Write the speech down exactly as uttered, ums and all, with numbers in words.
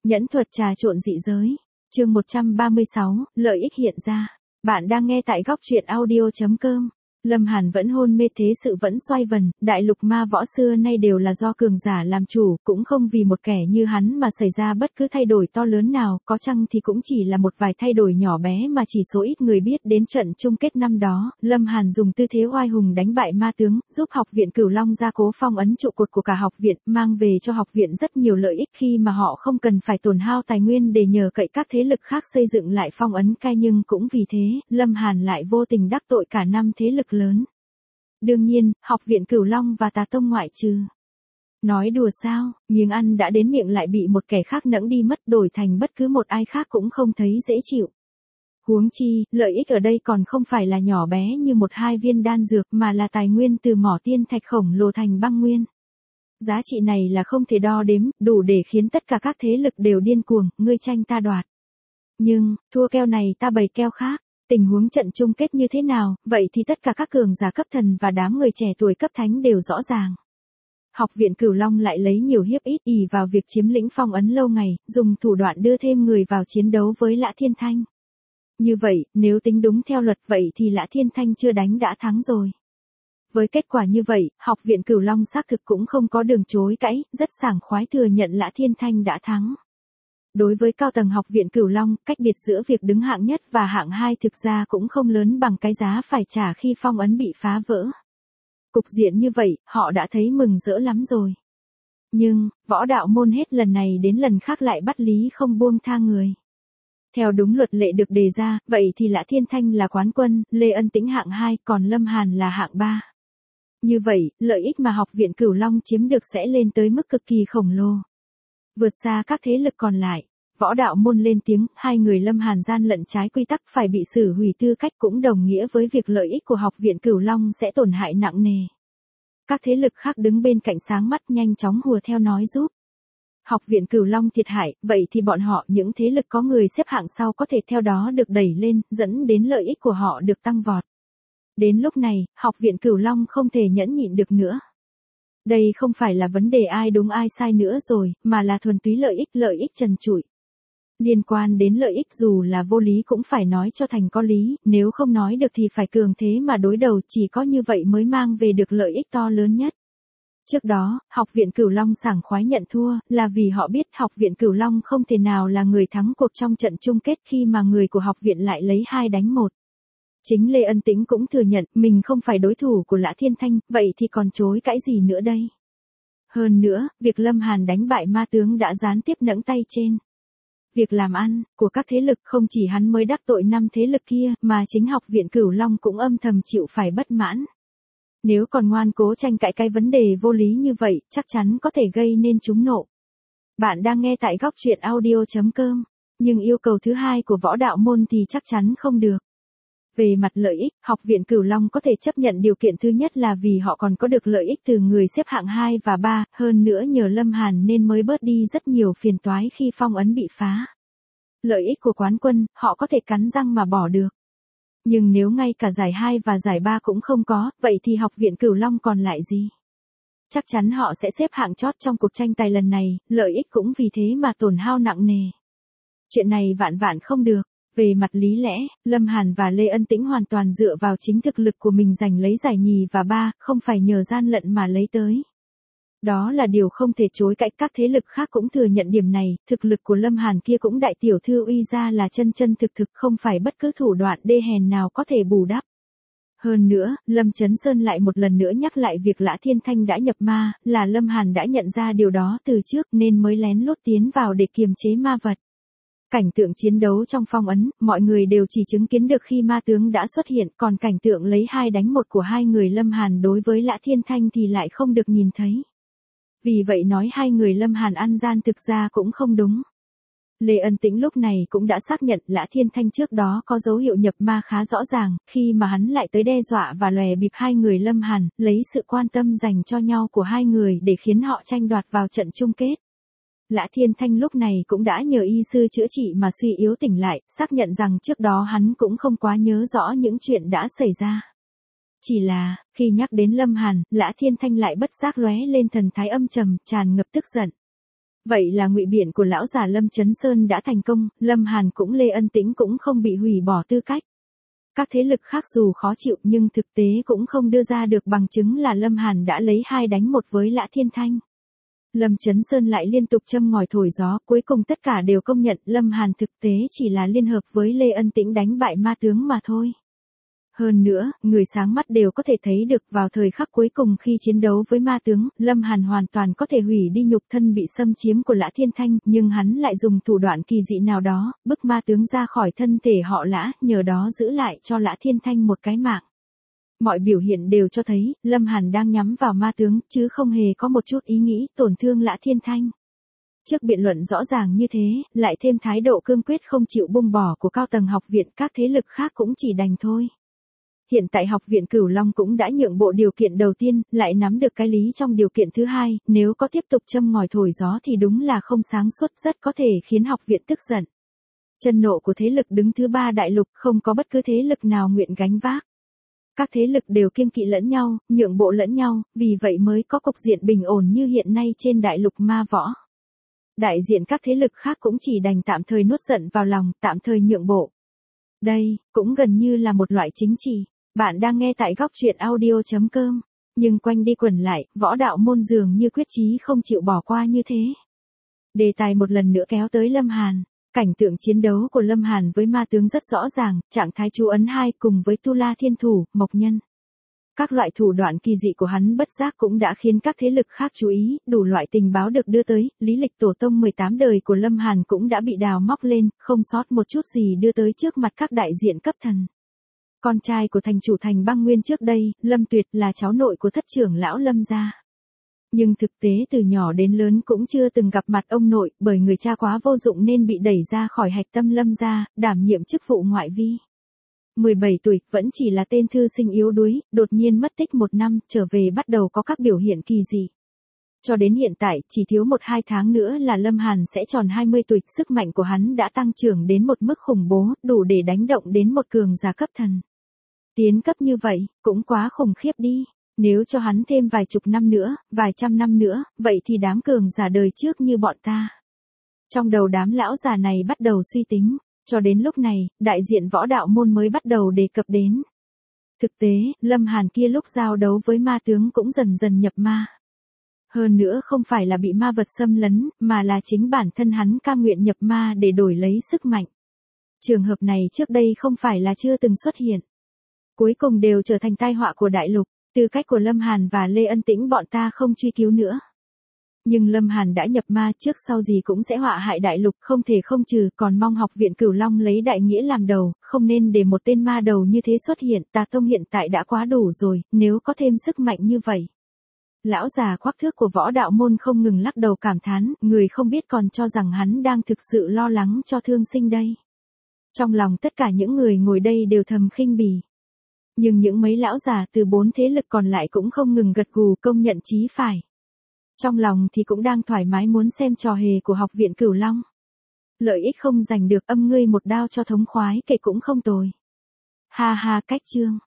Nhẫn thuật trà trộn dị giới. Chương một trăm ba mươi sáu, lợi ích hiện ra. Bạn đang nghe tại góc truyện audio chấm com. Lâm Hàn vẫn hôn mê, thế sự vẫn xoay vần, đại lục ma võ xưa nay đều là do cường giả làm chủ, cũng không vì một kẻ như hắn mà xảy ra bất cứ thay đổi to lớn nào, có chăng thì cũng chỉ là một vài thay đổi nhỏ bé mà chỉ số ít người biết. Đến trận chung kết năm đó, Lâm Hàn dùng tư thế oai hùng đánh bại ma tướng, giúp học viện Cửu Long gia cố phong ấn trụ cột của cả học viện, mang về cho học viện rất nhiều lợi ích khi mà họ không cần phải tổn hao tài nguyên để nhờ cậy các thế lực khác xây dựng lại phong ấn cai, nhưng cũng vì thế, Lâm Hàn lại vô tình đắc tội cả năm thế lực lớn. Đương nhiên, học viện Cửu Long và Tà Tông ngoại trừ. Nói đùa sao, miếng ăn đã đến miệng lại bị một kẻ khác nẫng đi mất, đổi thành bất cứ một ai khác cũng không thấy dễ chịu. Huống chi, lợi ích ở đây còn không phải là nhỏ bé như một hai viên đan dược mà là tài nguyên từ mỏ tiên thạch khổng lồ thành băng nguyên. Giá trị này là không thể đo đếm, đủ để khiến tất cả các thế lực đều điên cuồng, ngươi tranh ta đoạt. Nhưng, thua keo này ta bày keo khác. Tình huống trận chung kết như thế nào, vậy thì tất cả các cường giả cấp thần và đám người trẻ tuổi cấp thánh đều rõ ràng. Học viện Cửu Long lại lấy nhiều hiếp ít, ỷ vào việc chiếm lĩnh phong ấn lâu ngày, dùng thủ đoạn đưa thêm người vào chiến đấu với Lã Thiên Thanh. Như vậy, nếu tính đúng theo luật vậy thì Lã Thiên Thanh chưa đánh đã thắng rồi. Với kết quả như vậy, học viện Cửu Long xác thực cũng không có đường chối cãi, rất sảng khoái thừa nhận Lã Thiên Thanh đã thắng. Đối với cao tầng học viện Cửu Long, cách biệt giữa việc đứng hạng nhất và hạng hai thực ra cũng không lớn bằng cái giá phải trả khi phong ấn bị phá vỡ. Cục diện như vậy, họ đã thấy mừng rỡ lắm rồi. Nhưng, võ đạo môn hết lần này đến lần khác lại bắt lý không buông tha người. Theo đúng luật lệ được đề ra, vậy thì Lã Thiên Thanh là quán quân, Lê Ân Tĩnh hạng hai, còn Lâm Hàn là hạng ba. Như vậy, lợi ích mà học viện Cửu Long chiếm được sẽ lên tới mức cực kỳ khổng lồ. Vượt xa các thế lực còn lại, võ đạo môn lên tiếng, hai người Lâm Hàn gian lận trái quy tắc phải bị xử hủy tư cách, cũng đồng nghĩa với việc lợi ích của học viện Cửu Long sẽ tổn hại nặng nề. Các thế lực khác đứng bên cạnh sáng mắt nhanh chóng hùa theo nói giúp. Học viện Cửu Long thiệt hại, vậy thì bọn họ, những thế lực có người xếp hạng sau có thể theo đó được đẩy lên, dẫn đến lợi ích của họ được tăng vọt. Đến lúc này, học viện Cửu Long không thể nhẫn nhịn được nữa. Đây không phải là vấn đề ai đúng ai sai nữa rồi, mà là thuần túy lợi ích, lợi ích trần trụi. Liên quan đến lợi ích dù là vô lý cũng phải nói cho thành có lý, nếu không nói được thì phải cường thế mà đối đầu, chỉ có như vậy mới mang về được lợi ích to lớn nhất. Trước đó, học viện Cửu Long sảng khoái nhận thua, là vì họ biết học viện Cửu Long không thể nào là người thắng cuộc trong trận chung kết khi mà người của học viện lại lấy hai đánh một. Chính Lê Ân Tĩnh cũng thừa nhận mình không phải đối thủ của Lã Thiên Thanh, vậy thì còn chối cãi gì nữa đây. Hơn nữa, việc Lâm Hàn đánh bại ma tướng đã gián tiếp nẫng tay trên việc làm ăn của các thế lực, không chỉ hắn mới đắc tội năm thế lực kia, mà chính học viện Cửu Long cũng âm thầm chịu phải bất mãn. Nếu còn ngoan cố tranh cãi cái vấn đề vô lý như vậy, chắc chắn có thể gây nên chúng nộ. Bạn đang nghe tại góc truyện audio chấm com, nhưng yêu cầu thứ hai của võ đạo môn thì chắc chắn không được. Về mặt lợi ích, học viện Cửu Long có thể chấp nhận điều kiện thứ nhất là vì họ còn có được lợi ích từ người xếp hạng hai và ba, hơn nữa nhờ Lâm Hàn nên mới bớt đi rất nhiều phiền toái khi phong ấn bị phá. Lợi ích của quán quân, họ có thể cắn răng mà bỏ được. Nhưng nếu ngay cả giải hai và giải ba cũng không có, vậy thì học viện Cửu Long còn lại gì? Chắc chắn họ sẽ xếp hạng chót trong cuộc tranh tài lần này, lợi ích cũng vì thế mà tổn hao nặng nề. Chuyện này vạn vạn không được. Về mặt lý lẽ, Lâm Hàn và Lê Ân Tĩnh hoàn toàn dựa vào chính thực lực của mình giành lấy giải nhì và ba, không phải nhờ gian lận mà lấy tới. Đó là điều không thể chối cãi, các thế lực khác cũng thừa nhận điểm này, thực lực của Lâm Hàn kia cũng đại tiểu thư uy ra là chân chân thực thực, không phải bất cứ thủ đoạn đê hèn nào có thể bù đắp. Hơn nữa, Lâm Chấn Sơn lại một lần nữa nhắc lại việc Lã Thiên Thanh đã nhập ma, là Lâm Hàn đã nhận ra điều đó từ trước nên mới lén lút tiến vào để kiềm chế ma vật. Cảnh tượng chiến đấu trong phong ấn, mọi người đều chỉ chứng kiến được khi ma tướng đã xuất hiện, còn cảnh tượng lấy hai đánh một của hai người Lâm Hàn đối với Lã Thiên Thanh thì lại không được nhìn thấy. Vì vậy nói hai người Lâm Hàn ăn gian thực ra cũng không đúng. Lê Ân Tĩnh lúc này cũng đã xác nhận Lã Thiên Thanh trước đó có dấu hiệu nhập ma khá rõ ràng, khi mà hắn lại tới đe dọa và lòe bịp hai người Lâm Hàn, lấy sự quan tâm dành cho nhau của hai người để khiến họ tranh đoạt vào trận chung kết. Lã Thiên Thanh lúc này cũng đã nhờ y sư chữa trị mà suy yếu tỉnh lại, xác nhận rằng trước đó hắn cũng không quá nhớ rõ những chuyện đã xảy ra. Chỉ là, khi nhắc đến Lâm Hàn, Lã Thiên Thanh lại bất giác lóe lên thần thái âm trầm, tràn ngập tức giận. Vậy là ngụy biện của lão già Lâm Chấn Sơn đã thành công, Lâm Hàn cũng Lê Ân Tĩnh cũng không bị hủy bỏ tư cách. Các thế lực khác dù khó chịu nhưng thực tế cũng không đưa ra được bằng chứng là Lâm Hàn đã lấy hai đánh một với Lã Thiên Thanh. Lâm Chấn Sơn lại liên tục châm ngòi thổi gió, cuối cùng tất cả đều công nhận Lâm Hàn thực tế chỉ là liên hợp với Lê Ân Tĩnh đánh bại ma tướng mà thôi. Hơn nữa, người sáng mắt đều có thể thấy được vào thời khắc cuối cùng khi chiến đấu với ma tướng, Lâm Hàn hoàn toàn có thể hủy đi nhục thân bị xâm chiếm của Lã Thiên Thanh, nhưng hắn lại dùng thủ đoạn kỳ dị nào đó, bức ma tướng ra khỏi thân thể họ Lã, nhờ đó giữ lại cho Lã Thiên Thanh một cái mạng. Mọi biểu hiện đều cho thấy, Lâm Hàn đang nhắm vào ma tướng, chứ không hề có một chút ý nghĩ tổn thương Lã Thiên Thanh. Trước biện luận rõ ràng như thế, lại thêm thái độ cương quyết không chịu buông bỏ của cao tầng học viện, các thế lực khác cũng chỉ đành thôi. Hiện tại học viện Cửu Long cũng đã nhượng bộ điều kiện đầu tiên, lại nắm được cái lý trong điều kiện thứ hai, nếu có tiếp tục châm ngòi thổi gió thì đúng là không sáng suốt, rất có thể khiến học viện tức giận. Chân nộ của thế lực đứng thứ ba đại lục, không có bất cứ thế lực nào nguyện gánh vác. Các thế lực đều kiêng kỵ lẫn nhau, nhượng bộ lẫn nhau, vì vậy mới có cục diện bình ổn như hiện nay trên đại lục ma võ. Đại diện các thế lực khác cũng chỉ đành tạm thời nuốt giận vào lòng, tạm thời nhượng bộ. Đây, cũng gần như là một loại chính trị. Bạn đang nghe tại góc truyện audio chấm com, nhưng quanh đi quẩn lại, võ đạo môn dường như quyết chí không chịu bỏ qua như thế. Đề tài một lần nữa kéo tới Lâm Hàn. Cảnh tượng chiến đấu của Lâm Hàn với ma tướng rất rõ ràng, trạng thái chú ấn hai cùng với Tu La Thiên Thủ, Mộc Nhân. Các loại thủ đoạn kỳ dị của hắn bất giác cũng đã khiến các thế lực khác chú ý, đủ loại tình báo được đưa tới, lý lịch tổ tông mười tám đời của Lâm Hàn cũng đã bị đào móc lên, không sót một chút gì đưa tới trước mặt các đại diện cấp thần. Con trai của thành chủ thành Băng Nguyên trước đây, Lâm Tuyệt là cháu nội của thất trưởng lão Lâm gia. Nhưng thực tế từ nhỏ đến lớn cũng chưa từng gặp mặt ông nội, bởi người cha quá vô dụng nên bị đẩy ra khỏi hạch tâm Lâm gia, đảm nhiệm chức vụ ngoại vi. mười bảy tuổi, vẫn chỉ là tên thư sinh yếu đuối, đột nhiên mất tích một năm, trở về bắt đầu có các biểu hiện kỳ dị. Cho đến hiện tại, chỉ thiếu một hai tháng nữa là Lâm Hàn sẽ tròn hai mươi tuổi, sức mạnh của hắn đã tăng trưởng đến một mức khủng bố, đủ để đánh động đến một cường giả cấp thần. Tiến cấp như vậy, cũng quá khủng khiếp đi. Nếu cho hắn thêm vài chục năm nữa, vài trăm năm nữa, vậy thì đám cường giả đời trước như bọn ta. Trong đầu đám lão già này bắt đầu suy tính, cho đến lúc này, đại diện võ đạo môn mới bắt đầu đề cập đến. Thực tế, Lâm Hàn kia lúc giao đấu với ma tướng cũng dần dần nhập ma. Hơn nữa không phải là bị ma vật xâm lấn, mà là chính bản thân hắn cam nguyện nhập ma để đổi lấy sức mạnh. Trường hợp này trước đây không phải là chưa từng xuất hiện. Cuối cùng đều trở thành tai họa của đại lục. Tư cách của Lâm Hàn và Lê Ân Tĩnh bọn ta không truy cứu nữa. Nhưng Lâm Hàn đã nhập ma, trước sau gì cũng sẽ họa hại đại lục, không thể không trừ, còn mong học viện Cửu Long lấy đại nghĩa làm đầu, không nên để một tên ma đầu như thế xuất hiện, Tà Tông hiện tại đã quá đủ rồi, nếu có thêm sức mạnh như vậy. Lão già khoác thước của võ đạo môn không ngừng lắc đầu cảm thán, người không biết còn cho rằng hắn đang thực sự lo lắng cho thương sinh đây. Trong lòng tất cả những người ngồi đây đều thầm khinh bỉ. Nhưng những mấy lão già từ bốn thế lực còn lại cũng không ngừng gật gù công nhận chí phải. Trong lòng thì cũng đang thoải mái muốn xem trò hề của học viện Cửu Long. Lợi ích không giành được, âm ngươi một đao cho thống khoái kể cũng không tồi. Ha ha, cách chương.